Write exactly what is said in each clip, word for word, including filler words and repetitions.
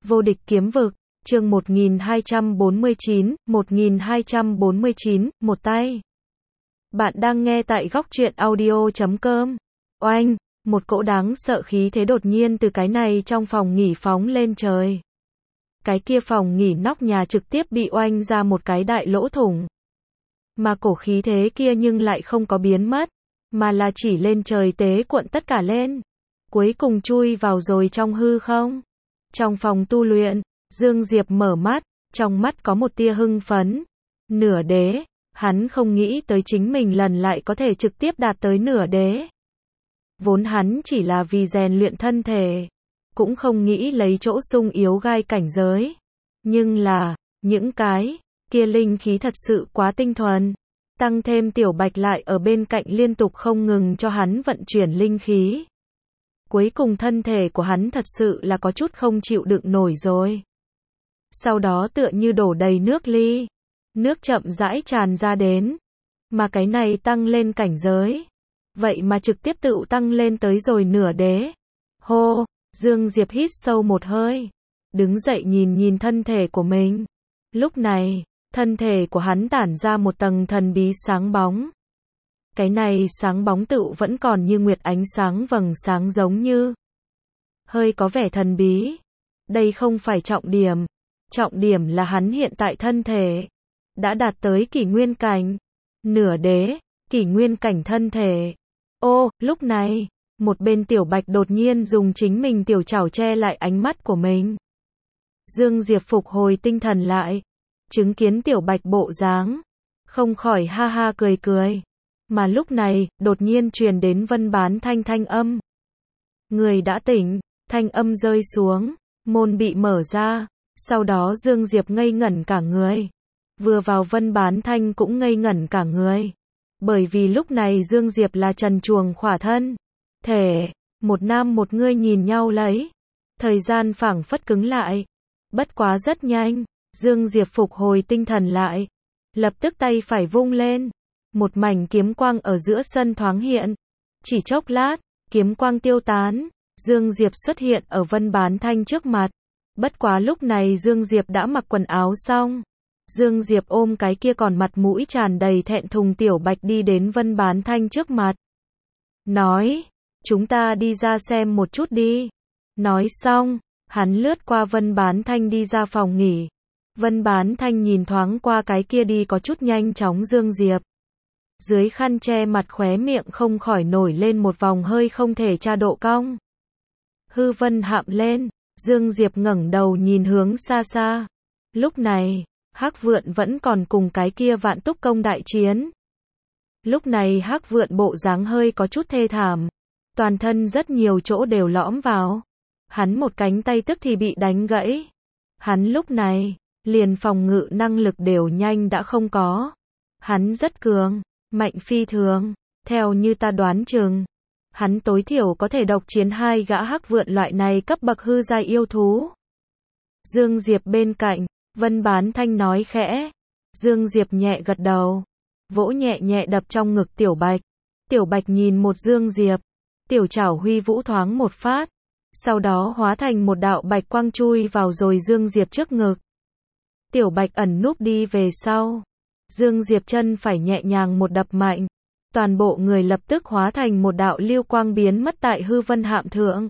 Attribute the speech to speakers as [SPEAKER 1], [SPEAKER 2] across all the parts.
[SPEAKER 1] Vô địch kiếm vực, chương một nghìn hai trăm bốn mươi chín, một nghìn hai trăm bốn mươi chín, một tay. Bạn đang nghe tại góc truyện audio chấm com. Oanh, một cỗ đáng sợ khí thế đột nhiên từ cái này trong phòng nghỉ phóng lên trời. Cái kia phòng nghỉ nóc nhà trực tiếp bị oanh ra một cái đại lỗ thủng. Mà cổ khí thế kia nhưng lại không có biến mất, mà là chỉ lên trời tế cuộn tất cả lên. Cuối cùng chui vào rồi trong hư không. Trong phòng tu luyện, Dương Diệp mở mắt, trong mắt có một tia hưng phấn. Nửa đế, hắn không nghĩ tới chính mình lần lại có thể trực tiếp đạt tới nửa đế. Vốn hắn chỉ là vì rèn luyện thân thể, cũng không nghĩ lấy chỗ sung yếu gai cảnh giới. Nhưng là, những cái kia linh khí thật sự quá tinh thuần. Tăng thêm Tiểu Bạch lại ở bên cạnh liên tục không ngừng cho hắn vận chuyển linh khí. Cuối cùng thân thể của hắn thật sự là có chút không chịu đựng nổi rồi. Sau đó tựa như đổ đầy nước ly. Nước chậm rãi tràn ra đến. Mà cái này tăng lên cảnh giới. Vậy mà trực tiếp tự tăng lên tới rồi nửa đế. Hô, Dương Diệp hít sâu một hơi. Đứng dậy nhìn nhìn thân thể của mình. Lúc này, thân thể của hắn tản ra một tầng thần bí sáng bóng. Cái này sáng bóng tựu vẫn còn như nguyệt ánh sáng vầng sáng giống như. Hơi có vẻ thần bí. Đây không phải trọng điểm. Trọng điểm là hắn hiện tại thân thể. Đã đạt tới kỷ nguyên cảnh. Nửa đế, kỷ nguyên cảnh thân thể. Ô, lúc này, một bên Tiểu Bạch đột nhiên dùng chính mình tiểu chảo che lại ánh mắt của mình. Dương Diệp phục hồi tinh thần lại. Chứng kiến Tiểu Bạch bộ dáng. Không khỏi ha ha cười cười. Mà lúc này, đột nhiên truyền đến Vân Bán Thanh thanh âm. Người đã tỉnh, thanh âm rơi xuống, môn bị mở ra, sau đó Dương Diệp ngây ngẩn cả người. Vừa vào Vân Bán Thanh cũng ngây ngẩn cả người. Bởi vì lúc này Dương Diệp là trần truồng khỏa thân. Thể, một nam một ngươi nhìn nhau lấy. Thời gian phảng phất cứng lại. Bất quá rất nhanh, Dương Diệp phục hồi tinh thần lại. Lập tức tay phải vung lên. Một mảnh kiếm quang ở giữa sân thoáng hiện. Chỉ chốc lát, kiếm quang tiêu tán. Dương Diệp xuất hiện ở Vân Bán Thanh trước mặt. Bất quá lúc này Dương Diệp đã mặc quần áo xong. Dương Diệp ôm cái kia còn mặt mũi tràn đầy thẹn thùng Tiểu Bạch đi đến Vân Bán Thanh trước mặt. Nói, chúng ta đi ra xem một chút đi. Nói xong, hắn lướt qua Vân Bán Thanh đi ra phòng nghỉ. Vân Bán Thanh nhìn thoáng qua cái kia đi có chút nhanh chóng Dương Diệp. Dưới khăn che mặt khóe miệng không khỏi nổi lên một vòng hơi không thể tra độ cong. Hư vân hạm lên, Dương Diệp ngẩng đầu nhìn hướng xa xa. Lúc này, Hắc Vượn vẫn còn cùng cái kia Vạn Túc Công đại chiến. Lúc này Hắc Vượn bộ dáng hơi có chút thê thảm. Toàn thân rất nhiều chỗ đều lõm vào. Hắn một cánh tay tức thì bị đánh gãy. Hắn lúc này, liền phòng ngự năng lực đều nhanh đã không có. Hắn rất cường, mạnh phi thường, theo như ta đoán chừng. Hắn tối thiểu có thể độc chiến hai gã Hắc Vượn loại này cấp bậc hư giai yêu thú. Dương Diệp bên cạnh, Vân Bán Thanh nói khẽ. Dương Diệp nhẹ gật đầu, vỗ nhẹ nhẹ đập trong ngực Tiểu Bạch. Tiểu Bạch nhìn một Dương Diệp, tiểu chảo huy vũ thoáng một phát, sau đó hóa thành một đạo bạch quang chui vào rồi Dương Diệp trước ngực. Tiểu Bạch ẩn núp đi về sau. Dương Diệp chân phải nhẹ nhàng một đập mạnh, toàn bộ người lập tức hóa thành một đạo lưu quang biến mất tại hư vân hạm thượng.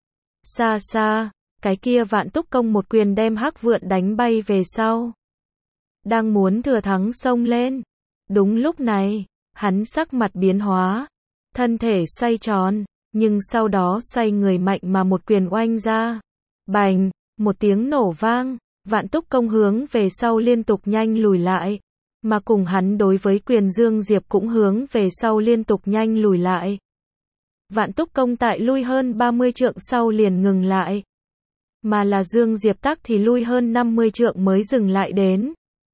[SPEAKER 1] Xa xa, cái kia Vạn Túc Công một quyền đem Hắc Vượn đánh bay về sau. Đang muốn thừa thắng xông lên. Đúng lúc này, hắn sắc mặt biến hóa. Thân thể xoay tròn, nhưng sau đó xoay người mạnh mà một quyền oanh ra. Bành, một tiếng nổ vang, Vạn Túc Công hướng về sau liên tục nhanh lùi lại. Mà cùng hắn đối với quyền Dương Diệp cũng hướng về sau liên tục nhanh lùi lại. Vạn Túc Công tại lui hơn ba mươi trượng sau liền ngừng lại. Mà là Dương Diệp tắc thì lui hơn năm mươi trượng mới dừng lại đến.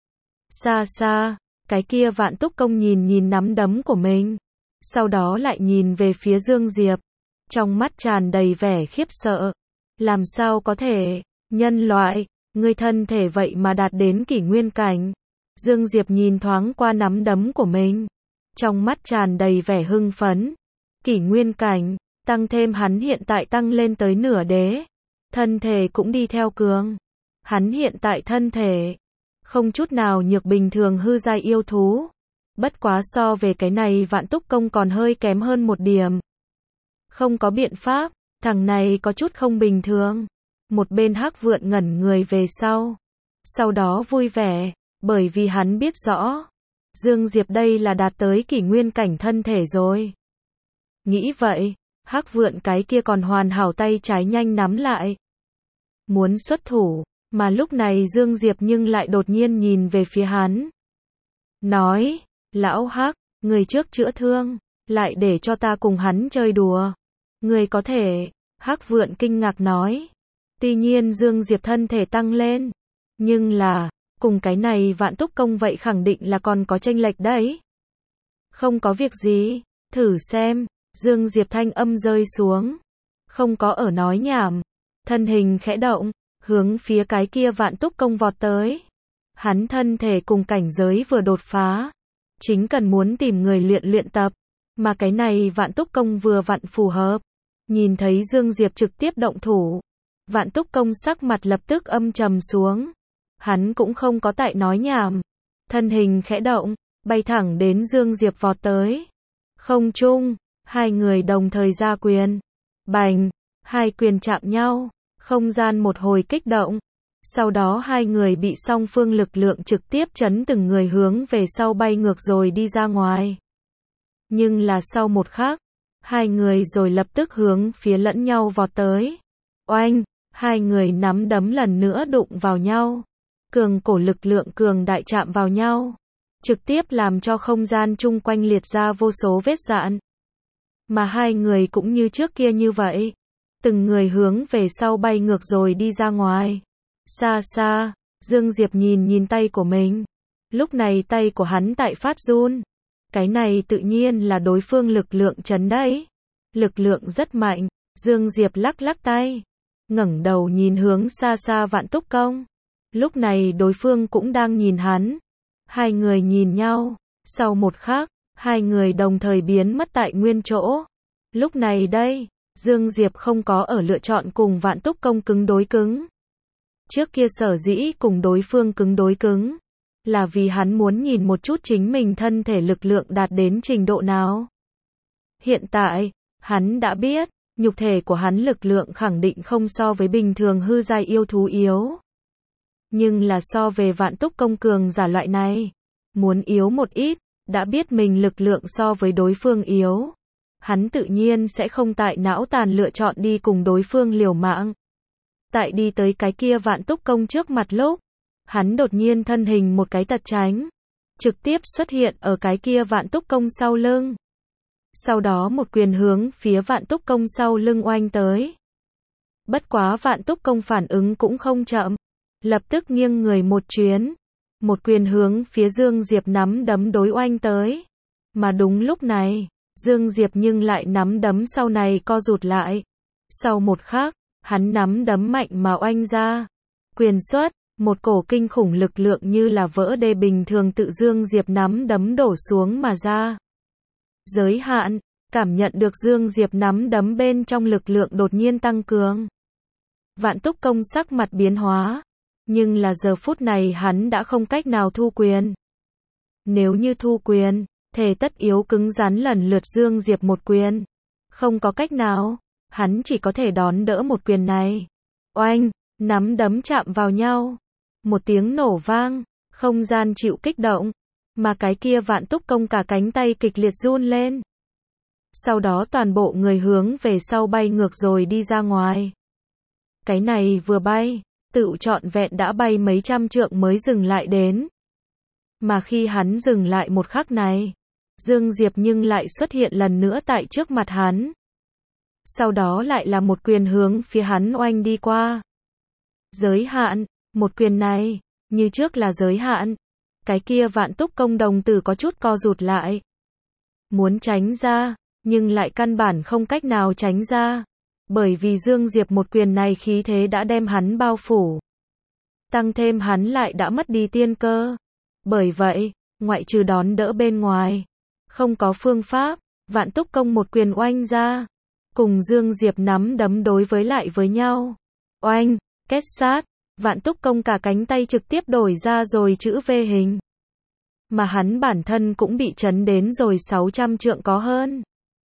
[SPEAKER 1] Xa xa, cái kia Vạn Túc Công nhìn nhìn nắm đấm của mình. Sau đó lại nhìn về phía Dương Diệp. Trong mắt tràn đầy vẻ khiếp sợ. Làm sao có thể, nhân loại, ngươi thân thể vậy mà đạt đến kỷ nguyên cảnh. Dương Diệp nhìn thoáng qua nắm đấm của mình. Trong mắt tràn đầy vẻ hưng phấn. Kỷ nguyên cảnh, tăng thêm hắn hiện tại tăng lên tới nửa đế. thân thể cũng đi theo cường. Hắn hiện tại thân thể, không chút nào nhược bình thường hư giai yêu thú. Bất quá so về cái này vạn túc công còn hơi kém hơn một điểm. Không có biện pháp, thằng này có chút không bình thường. Một bên Hắc Vượn ngẩn người về sau. Sau đó vui vẻ, bởi vì hắn biết rõ. Dương Diệp đây là đạt tới kỷ nguyên cảnh thân thể rồi. Nghĩ vậy, Hắc Vượn cái kia còn hoàn hảo tay trái nhanh nắm lại. Muốn xuất thủ, mà lúc này Dương Diệp nhưng lại đột nhiên nhìn về phía hắn. Nói, lão Hắc, người trước chữa thương, lại để cho ta cùng hắn chơi đùa. Người có thể, Hắc Vượn kinh ngạc nói. Tuy nhiên Dương Diệp thân thể tăng lên, nhưng là, cùng cái này vạn túc công vậy khẳng định là còn có chênh lệch đấy. Không có việc gì, thử xem, Dương Diệp thanh âm rơi xuống. Không có ở nói nhảm, thân hình khẽ động, hướng phía cái kia vạn túc công vọt tới. Hắn thân thể cùng cảnh giới vừa đột phá, chính cần muốn tìm người luyện luyện tập, mà cái này vạn túc công vừa vặn phù hợp. Nhìn thấy Dương Diệp trực tiếp động thủ, vạn túc công sắc mặt lập tức âm trầm xuống. Hắn cũng không có tại nói nhảm, thân hình khẽ động, bay thẳng đến Dương Diệp vọt tới. Không trung, hai người đồng thời ra quyền. Bành, hai quyền chạm nhau, không gian một hồi kích động. Sau đó hai người bị song phương lực lượng trực tiếp chấn từng người hướng về sau bay ngược rồi đi ra ngoài. Nhưng là sau một khắc, hai người rồi lập tức hướng phía lẫn nhau vọt tới. Oanh, hai người nắm đấm lần nữa đụng vào nhau. Cường cổ lực lượng cường đại chạm vào nhau, trực tiếp làm cho không gian chung quanh liệt ra vô số vết rạn. Mà hai người cũng như trước kia như vậy, từng người hướng về sau bay ngược rồi đi ra ngoài. Xa xa, Dương Diệp nhìn nhìn tay của mình. Lúc này tay của hắn tại phát run. Cái này tự nhiên là đối phương lực lượng chấn đấy. Lực lượng rất mạnh, Dương Diệp lắc lắc tay, ngẩng đầu nhìn hướng xa xa vạn túc công. Lúc này đối phương cũng đang nhìn hắn. Hai người nhìn nhau, sau một khắc, hai người đồng thời biến mất tại nguyên chỗ. Lúc này đây, Dương Diệp không có ở lựa chọn cùng vạn túc công cứng đối cứng. Trước kia sở dĩ cùng đối phương cứng đối cứng, là vì hắn muốn nhìn một chút chính mình thân thể lực lượng đạt đến trình độ nào. Hiện tại, hắn đã biết, nhục thể của hắn lực lượng khẳng định không so với bình thường hư giai yêu thú yếu. Nhưng là so về vạn túc công cường giả loại này, muốn yếu một ít, đã biết mình lực lượng so với đối phương yếu. Hắn tự nhiên sẽ không tại não tàn lựa chọn đi cùng đối phương liều mạng. Tại đi tới cái kia vạn túc công trước mặt lúc, hắn đột nhiên thân hình một cái tật tránh, trực tiếp xuất hiện ở cái kia vạn túc công sau lưng. Sau đó một quyền hướng phía vạn túc công sau lưng oanh tới. Bất quá vạn túc công phản ứng cũng không chậm, lập tức nghiêng người một chuyến, một quyền hướng phía Dương Diệp nắm đấm đối oanh tới. Mà đúng lúc này, Dương Diệp nhưng lại nắm đấm sau này co rụt lại. Sau một khắc, hắn nắm đấm mạnh mà oanh ra. Quyền xuất, một cổ kinh khủng lực lượng như là vỡ đê bình thường tự Dương Diệp nắm đấm đổ xuống mà ra. Giới hạn, cảm nhận được Dương Diệp nắm đấm bên trong lực lượng đột nhiên tăng cường. Vạn túc công sắc mặt biến hóa. Nhưng là giờ phút này hắn đã không cách nào thu quyền. Nếu như thu quyền, thể tất yếu cứng rắn lần lượt Dương Diệp một quyền. Không có cách nào, hắn chỉ có thể đón đỡ một quyền này. Oanh, nắm đấm chạm vào nhau. Một tiếng nổ vang, không gian chịu kích động. Mà cái kia vạn túc công cả cánh tay kịch liệt run lên. Sau đó toàn bộ người hướng về sau bay ngược rồi đi ra ngoài. Cái này vừa bay, tự trọn vẹn đã bay mấy trăm trượng mới dừng lại đến. Mà khi hắn dừng lại một khắc này, Dương Diệp nhưng lại xuất hiện lần nữa tại trước mặt hắn. Sau đó lại là một quyền hướng phía hắn oanh đi qua. Giới hạn, một quyền này, như trước là giới hạn. Cái kia vạn túc công đồng tử có chút co rụt lại. Muốn tránh ra, nhưng lại căn bản không cách nào tránh ra. Bởi vì Dương Diệp một quyền này khí thế đã đem hắn bao phủ. Tăng thêm hắn lại đã mất đi tiên cơ. Bởi vậy, ngoại trừ đón đỡ bên ngoài, không có phương pháp, vạn túc công một quyền oanh ra. Cùng Dương Diệp nắm đấm đối với lại với nhau. Oanh, kết sát, Vạn Túc Công cả cánh tay trực tiếp đổi ra rồi chữ V hình. Mà hắn bản thân cũng bị chấn đến rồi sáu trăm trượng có hơn.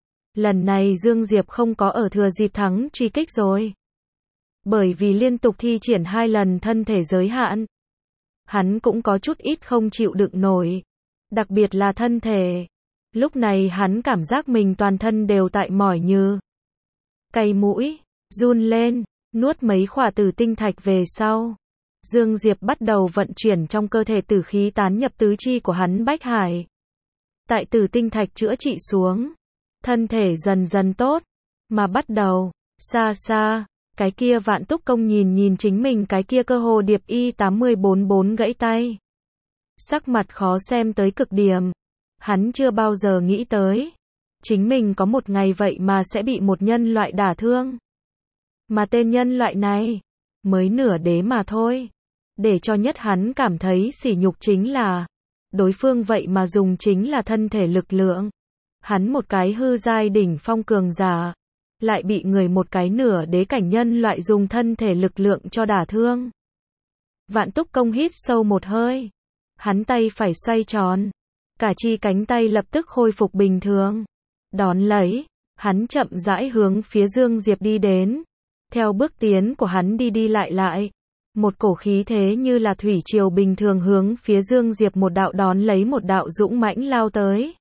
[SPEAKER 1] Lần này Dương Diệp không có ở thừa dịp thắng truy kích rồi. Bởi vì liên tục thi triển hai lần thân thể giới hạn. Hắn cũng có chút ít không chịu đựng nổi. Đặc biệt là thân thể. Lúc này hắn cảm giác mình toàn thân đều tại mỏi như. Cay mũi, run lên, nuốt mấy khỏa tử tinh thạch về sau. Dương Diệp bắt đầu vận chuyển trong cơ thể tử khí tán nhập tứ chi của hắn Bách Hải. Tại tử tinh thạch chữa trị xuống. Thân thể dần dần tốt. Mà bắt đầu, xa xa, cái kia Vạn Túc Công nhìn nhìn chính mình cái kia cơ hồ điệp y tám không bốn bốn gãy tay. Sắc mặt khó xem tới cực điểm. Hắn chưa bao giờ nghĩ tới. Chính mình có một ngày vậy mà sẽ bị một nhân loại đả thương. Mà tên nhân loại này, mới nửa đế mà thôi. Để cho nhất hắn cảm thấy sỉ nhục chính là, đối phương vậy mà dùng chính là thân thể lực lượng. Hắn một cái hư giai đỉnh phong cường giả, lại bị người một cái nửa đế cảnh nhân loại dùng thân thể lực lượng cho đả thương. Vạn Túc Công hít sâu một hơi. Hắn tay phải xoay tròn. Cả chi cánh tay lập tức khôi phục bình thường. Đón lấy, hắn chậm rãi hướng phía Dương Diệp đi đến. Theo bước tiến của hắn đi đi lại lại. Một cổ khí thế như là thủy triều bình thường hướng phía Dương Diệp một đạo đón lấy một đạo dũng mãnh lao tới.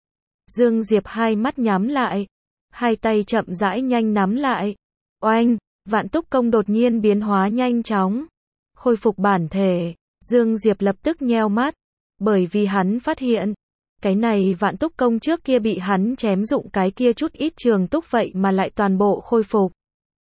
[SPEAKER 1] Dương Diệp hai mắt nhắm lại. Hai tay chậm rãi nhanh nắm lại. Oanh, Vạn Túc Công đột nhiên biến hóa nhanh chóng. Khôi phục bản thể. Dương Diệp lập tức nheo mắt. Bởi vì hắn phát hiện. Cái này Vạn Túc Công trước kia bị hắn chém dụng cái kia chút ít trường túc vậy mà lại toàn bộ khôi phục.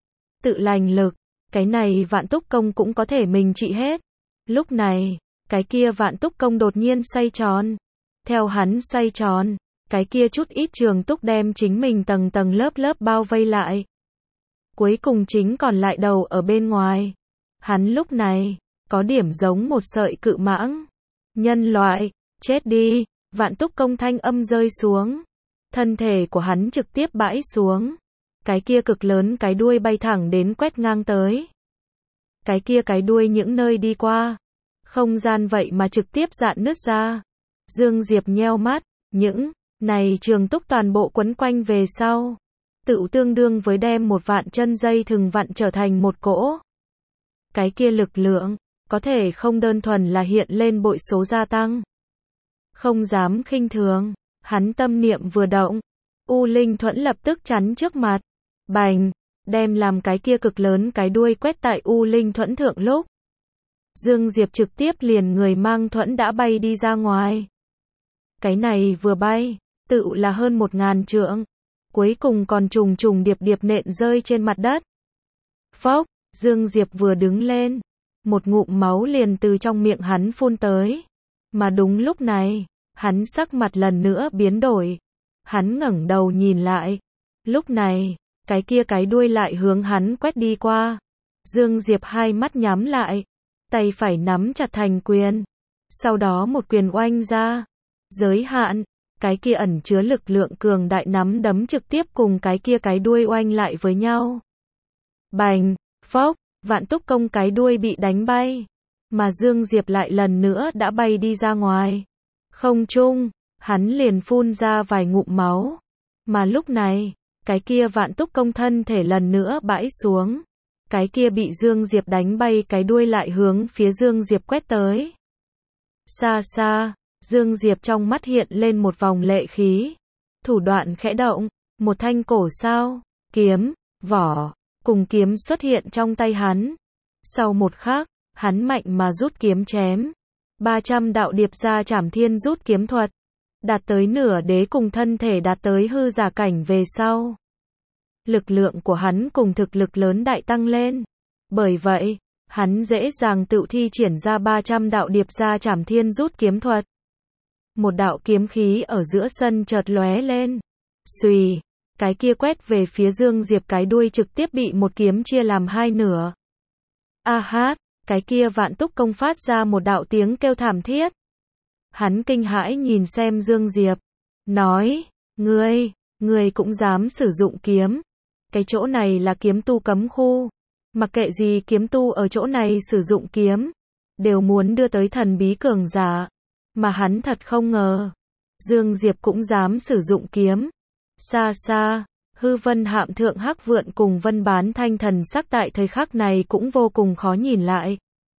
[SPEAKER 1] Tự lành lực. Cái này Vạn Túc Công cũng có thể mình trị hết. Lúc này, cái kia Vạn Túc Công đột nhiên xoay tròn. Theo hắn xoay tròn, cái kia chút ít trường túc đem chính mình tầng tầng lớp lớp bao vây lại. Cuối cùng chính còn lại đầu ở bên ngoài. Hắn lúc này, có điểm giống một sợi cự mãng. Nhân loại, chết đi, Vạn Túc Công thanh âm rơi xuống. Thân thể của hắn trực tiếp bãi xuống. Cái kia cực lớn cái đuôi bay thẳng đến quét ngang tới. Cái kia cái đuôi những nơi đi qua. Không gian vậy mà trực tiếp dạn nứt ra. Dương Diệp nheo mắt, những này trường túc toàn bộ quấn quanh về sau. Tự tương đương với đem một vạn chân dây thừng vặn trở thành một cỗ. Cái kia lực lượng, có thể không đơn thuần là hiện lên bội số gia tăng. Không dám khinh thường, hắn tâm niệm vừa động. U Linh Thuẫn lập tức chắn trước mặt. Bành, đem làm cái kia cực lớn cái đuôi quét tại U Linh Thuẫn thượng lúc. Dương Diệp trực tiếp liền người mang thuẫn đã bay đi ra ngoài. Cái này vừa bay, tự là hơn một ngàn trượng. Cuối cùng còn trùng trùng điệp điệp nện rơi trên mặt đất. Phốc, Dương Diệp vừa đứng lên. Một ngụm máu liền từ trong miệng hắn phun tới. Mà đúng lúc này, hắn sắc mặt lần nữa biến đổi. Hắn ngẩng đầu nhìn lại. Lúc này, cái kia cái đuôi lại hướng hắn quét đi qua. Dương Diệp hai mắt nhắm lại. Tay phải nắm chặt thành quyền. Sau đó một quyền oanh ra. Giới hạn, cái kia ẩn chứa lực lượng cường đại nắm đấm trực tiếp cùng cái kia cái đuôi oanh lại với nhau. Bành, phốc, Vạn Túc Công cái đuôi bị đánh bay. Mà Dương Diệp lại lần nữa đã bay đi ra ngoài. Không trung, hắn liền phun ra vài ngụm máu. Mà lúc này, cái kia Vạn Túc Công thân thể lần nữa bãi xuống. Cái kia bị Dương Diệp đánh bay cái đuôi lại hướng phía Dương Diệp quét tới. Xa xa, Dương Diệp trong mắt hiện lên một vòng lệ khí. Thủ đoạn khẽ động, một thanh cổ sao, kiếm, vỏ, cùng kiếm xuất hiện trong tay hắn. Sau một khắc, hắn mạnh mà rút kiếm chém. ba trăm đạo điệp ra trảm thiên rút kiếm thuật. Đạt tới nửa đế cùng thân thể đạt tới hư giả cảnh về sau. Lực lượng của hắn cùng thực lực lớn đại tăng lên. Bởi vậy, hắn dễ dàng tự thi triển ra ba trăm đạo điệp ra trảm thiên rút kiếm thuật. Một đạo kiếm khí ở giữa sân chợt lóe lên. Xùy, cái kia quét về phía Dương Diệp cái đuôi trực tiếp bị một kiếm chia làm hai nửa. A hát, cái kia Vạn Túc Công phát ra một đạo tiếng kêu thảm thiết. Hắn kinh hãi nhìn xem Dương Diệp. Nói, ngươi, ngươi cũng dám sử dụng kiếm. Cái chỗ này là kiếm tu cấm khu. Mặc kệ gì kiếm tu ở chỗ này sử dụng kiếm, đều muốn đưa tới thần bí cường giả. Mà hắn thật không ngờ, Dương Diệp cũng dám sử dụng kiếm. Xa xa, hư vân hạm thượng Hắc Vượn cùng Vân Bán Thanh thần sắc tại thời khắc này cũng vô cùng khó nhìn lại.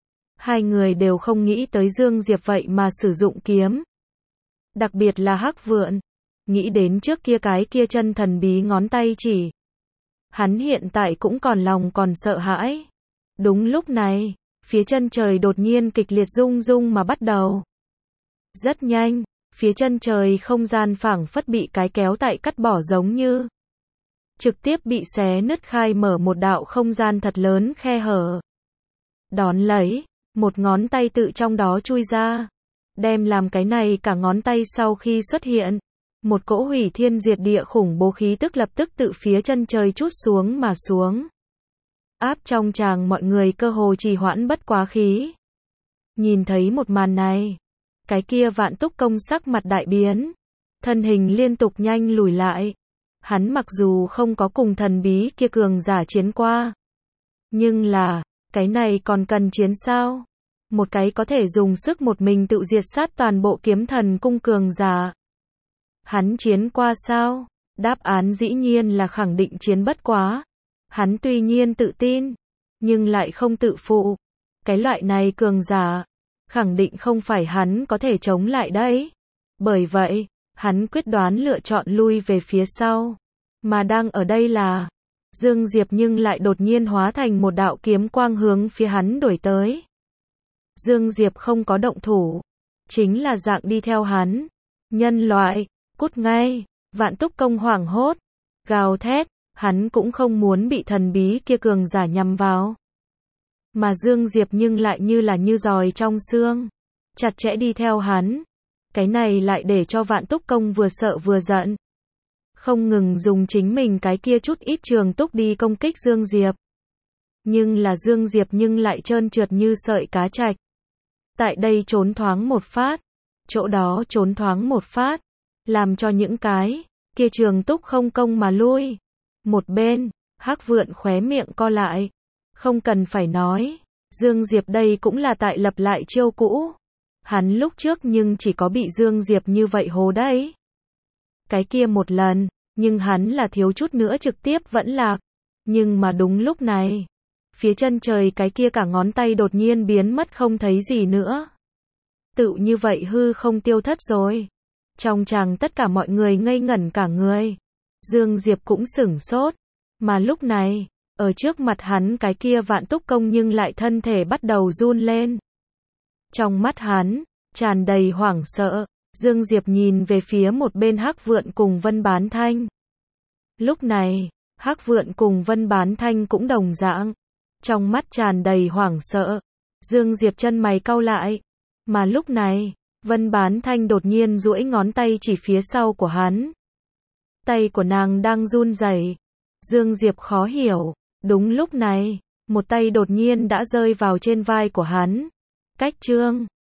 [SPEAKER 1] Hai người đều không nghĩ tới Dương Diệp vậy mà sử dụng kiếm. Đặc biệt là Hắc Vượn, nghĩ đến trước kia cái kia chân thần bí ngón tay chỉ. Hắn hiện tại cũng còn lòng còn sợ hãi. Đúng lúc này, phía chân trời đột nhiên kịch liệt rung rung mà bắt đầu. Rất nhanh, phía chân trời không gian phảng phất bị cái kéo tại cắt bỏ giống như. Trực tiếp bị xé nứt khai mở một đạo không gian thật lớn khe hở. Đón lấy, một ngón tay tự trong đó chui ra. Đem làm cái này cả ngón tay sau khi xuất hiện. Một cỗ hủy thiên diệt địa khủng bố khí tức lập tức tự phía chân trời trút xuống mà xuống. Áp trong tràng mọi người cơ hồ trì hoãn bất quá khí. Nhìn thấy một màn này, cái kia Vạn Túc Công sắc mặt đại biến, thân hình liên tục nhanh lùi lại. Hắn mặc dù không có cùng thần bí kia cường giả chiến qua, nhưng là, cái này còn cần chiến sao? Một cái có thể dùng sức một mình tự diệt sát toàn bộ kiếm thần cung cường giả. Hắn chiến qua sao? Đáp án dĩ nhiên là khẳng định chiến bất quá. Hắn tuy nhiên tự tin, nhưng lại không tự phụ. Cái loại này cường giả, khẳng định không phải hắn có thể chống lại đấy. Bởi vậy, hắn quyết đoán lựa chọn lui về phía sau. Mà đang ở đây là, Dương Diệp nhưng lại đột nhiên hóa thành một đạo kiếm quang hướng phía hắn đuổi tới. Dương Diệp không có động thủ, chính là dạng đi theo hắn. Nhân loại, cút ngay, Vạn Túc Công hoảng hốt, gào thét, hắn cũng không muốn bị thần bí kia cường giả nhằm vào. Mà Dương Diệp nhưng lại như là như giòi trong xương, chặt chẽ đi theo hắn. Cái này lại để cho Vạn Túc Công vừa sợ vừa giận. Không ngừng dùng chính mình cái kia chút ít trường túc đi công kích Dương Diệp. Nhưng là Dương Diệp nhưng lại trơn trượt như sợi cá trạch. Tại đây trốn thoáng một phát, chỗ đó trốn thoáng một phát, làm cho những cái kia trường túc không công mà lui. Một bên, Hắc Vượn khóe miệng co lại. Không cần phải nói, Dương Diệp đây cũng là tại lập lại chiêu cũ. Hắn lúc trước nhưng chỉ có bị Dương Diệp như vậy hố đấy. Cái kia một lần, nhưng hắn là thiếu chút nữa trực tiếp vẫn lạc. Nhưng mà đúng lúc này, phía chân trời cái kia cả ngón tay đột nhiên biến mất không thấy gì nữa. Tự như vậy hư không tiêu thất rồi. Trong tràng tất cả mọi người ngây ngẩn cả người. Dương Diệp cũng sửng sốt. Mà lúc này, ở trước mặt hắn cái kia Vạn Túc Công nhưng lại thân thể bắt đầu run lên. Trong mắt hắn, tràn đầy hoảng sợ. Dương Diệp nhìn về phía một bên Hắc Vượn cùng Vân Bán Thanh. Lúc này, Hắc Vượn cùng Vân Bán Thanh cũng đồng dạng. Trong mắt tràn đầy hoảng sợ. Dương Diệp chân mày cau lại. Mà lúc này, Vân Bán Thanh đột nhiên duỗi ngón tay chỉ phía sau của hắn. Tay của nàng đang run rẩy. Dương Diệp khó hiểu. Đúng lúc này, một tay đột nhiên đã rơi vào trên vai của hắn. Cách chương